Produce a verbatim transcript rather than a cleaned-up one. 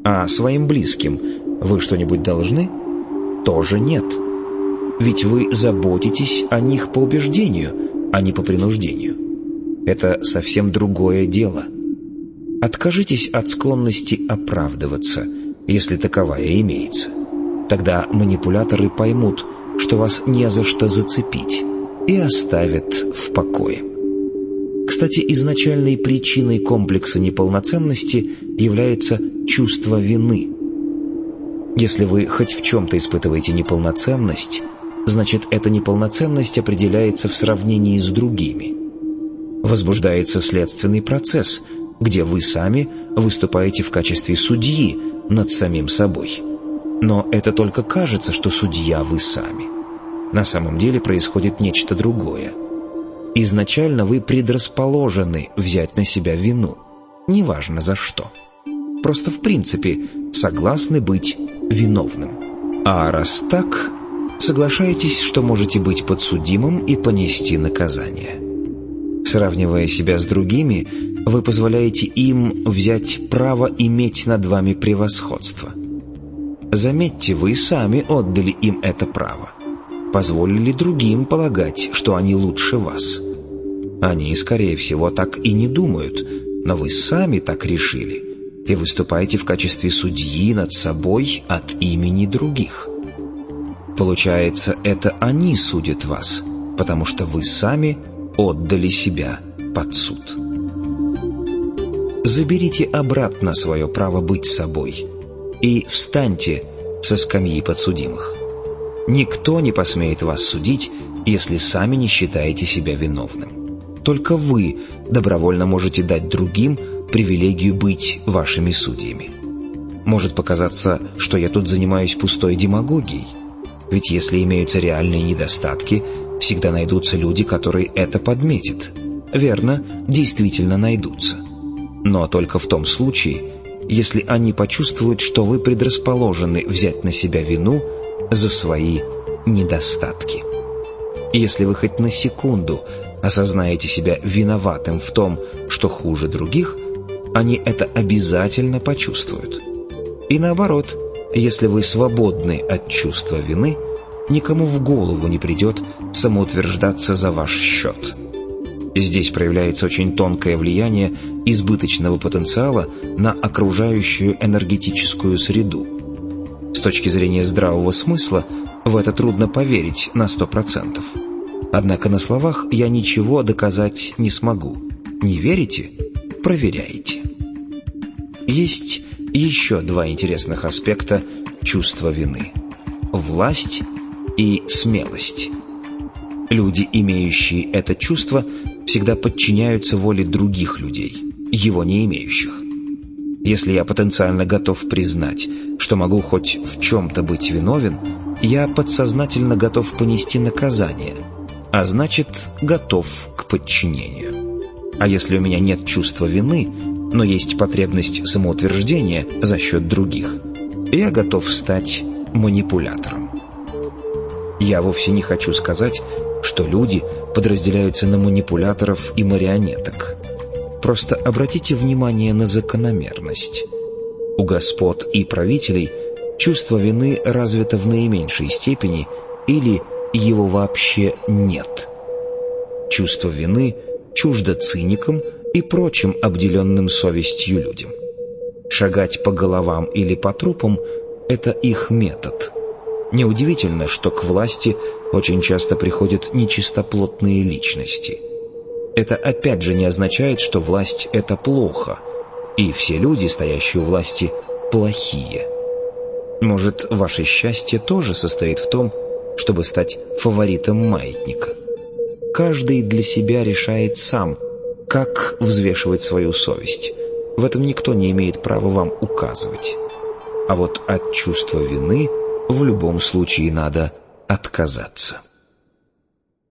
А своим близким вы что-нибудь должны? Тоже нет. Ведь вы заботитесь о них по убеждению, а не по принуждению. Это совсем другое дело. Откажитесь от склонности оправдываться, если таковая имеется. Тогда манипуляторы поймут, что вас не за что зацепить, и оставят в покое. Кстати, изначальной причиной комплекса неполноценности является чувство вины. Если вы хоть в чем-то испытываете неполноценность, значит, эта неполноценность определяется в сравнении с другими. Возбуждается следственный процесс, где вы сами выступаете в качестве судьи над самим собой. Но это только кажется, что судья вы сами. На самом деле происходит нечто другое. Изначально вы предрасположены взять на себя вину, неважно за что. Просто в принципе согласны быть виновным. А раз так, соглашаетесь, что можете быть подсудимым и понести наказание. Сравнивая себя с другими, вы позволяете им взять право иметь над вами превосходство. Заметьте, вы сами отдали им это право. Позволили другим полагать, что они лучше вас. Они, скорее всего, так и не думают, но вы сами так решили и выступаете в качестве судьи над собой от имени других. Получается, это они судят вас, потому что вы сами отдали себя под суд. Заберите обратно свое право быть собой и встаньте со скамьи подсудимых. Никто не посмеет вас судить, если сами не считаете себя виновным. Только вы добровольно можете дать другим привилегию быть вашими судьями. Может показаться, что я тут занимаюсь пустой демагогией, ведь если имеются реальные недостатки, всегда найдутся люди, которые это подметят. Верно, действительно найдутся. Но только в том случае, если они почувствуют, что вы предрасположены взять на себя вину за свои недостатки. Если вы хоть на секунду осознаете себя виноватым в том, что хуже других, они это обязательно почувствуют. И наоборот, если вы свободны от чувства вины, никому в голову не придет самоутверждаться за ваш счет. Здесь проявляется очень тонкое влияние избыточного потенциала на окружающую энергетическую среду. С точки зрения здравого смысла в это трудно поверить на сто процентов. Однако на словах я ничего доказать не смогу. Не верите? Проверяйте. Есть еще два интересных аспекта чувства вины: власть и смелость. Люди, имеющие это чувство, всегда подчиняются воле других людей, его не имеющих. Если я потенциально готов признать, что могу хоть в чем-то быть виновен, я подсознательно готов понести наказание, а значит, готов к подчинению. А если у меня нет чувства вины, но есть потребность самоутверждения за счет других, я готов стать манипулятором. Я вовсе не хочу сказать, что люди подразделяются на манипуляторов и марионеток. Просто обратите внимание на закономерность. У господ и правителей чувство вины развито в наименьшей степени или его вообще нет. Чувство вины чуждо циникам и прочим обделенным совестью людям. Шагать по головам или по трупам – это их метод. Неудивительно, что к власти очень часто приходят нечистоплотные личности. Это опять же не означает, что власть – это плохо, и все люди, стоящие у власти, плохие. Может, ваше счастье тоже состоит в том, чтобы стать фаворитом маятника. Каждый для себя решает сам, как взвешивать свою совесть. В этом никто не имеет права вам указывать. А вот от чувства вины в любом случае надо отказаться.